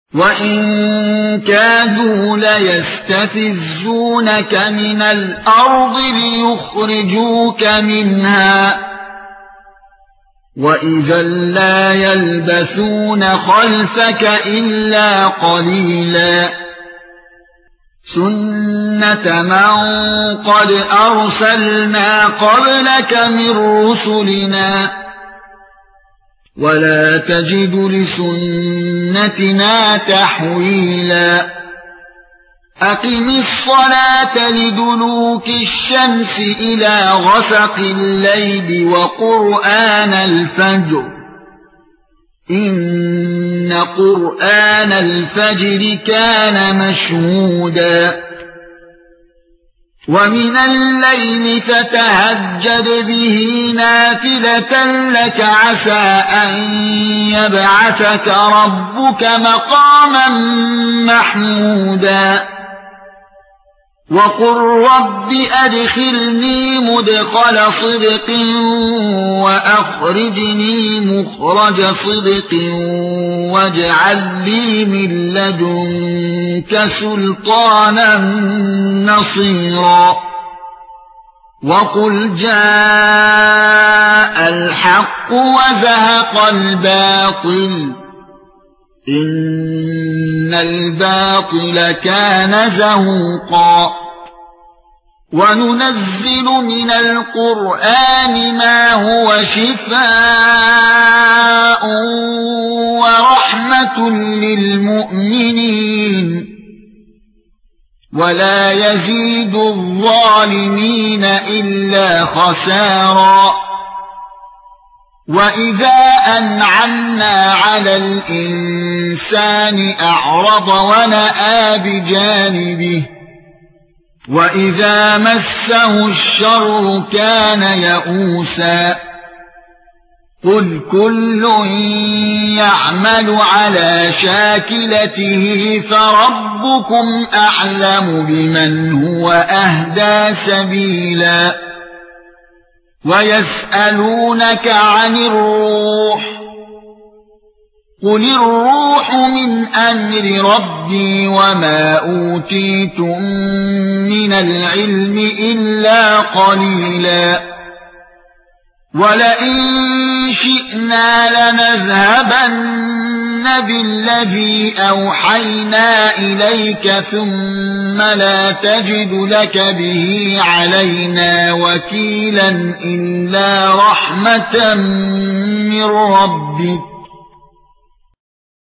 وَإِن كَادُوا لَيَسْتَفِزُّونَكَ مِنَ الْأَرْضِ لِيُخْرِجُوكَ مِنْهَا وَإِذًا لَّا يَلْبَثُونَ خَلْفَكَ إِلَّا قَلِيلًا سُنَّةَ مَن قَدْ أَرْسَلْنَا قَبْلَكَ مِن رُّسُلِنَا وَلَا تَجِدُ لِسُنَّتِنَا تَحْوِيلًا أَقِمِ الصَّلَاةَ لِدُلُوكِ الشَّمْسِ إِلَى غَسَقِ اللَّيْلِ وَقُرْآنَ الْفَجْرِ إِنَّ قُرْآنَ الْفَجْرِ كَانَ مَشْهُودًا وَمِنَ اللَّيْلِ فَتَهَجَّدْ بِهِ نَافِلَةً لَكَ عَسَى أَن يَبْعَثَكَ رَبُّكَ مَقَامًا مَّحْمُودًا وَقُل رَّبِّ أَدْخِلْنِي مُدْخَلَ صِدْقٍ وَأَخْرِجْنِي مُخْرَجَ صِدْقٍ وَاجْعَل لِّي مِن لَّدُنكَ سُلْطَانًا نَّصِيرًا وَقُلْ جَاءَ الْحَقُّ وَزَهَقَ الْبَاطِلُ إِنَّ الْبَاطِلَ كَانَ زَهُوقًا وَنُنَزِّلُ مِنَ الْقُرْآنِ مَا هُوَ شِفَاءٌ وَرَحْمَةٌ لِّلْمُؤْمِنِينَ وَلَا يَزِيدُ الظَّالِمِينَ إِلَّا خَسَارًا وَإِذَا أَنْعَمْنَا عَلَى الْإِنسَانِ أَعْرَضَ وَنَأَىٰ بِجَانِبِهِ وَإِذَا مَسَّهُ الشَّرُّ كَانَ يَئُوسًا قُلْ كُلٌّ يَعْمَلُ عَلَى شَاكِلَتِهِ فَرَبُّكُمْ أَعْلَمُ بِمَنْ هُوَ أَهْدَىٰ سَبِيلًا وَيَسْأَلُونَكَ عَنِ الرُّوحِ قُلِ الرُّوحُ مِنْ أَمْرِ رَبِّي وَمَا أُوتِيتُم مِّنَ الْعِلْمِ إِلَّا قَلِيلًا وَلَئِن شِئْنَا لَنَذْهَبَنَّ بِالَّذِي أَوْحَيْنَا إِلَيْكَ ثُمَّ لَا تَجِدُ لَكَ بِهِ عَلَيْنَا وَكِيلًا إِلَّا رَحْمَةً مِّن رَّبِّكَ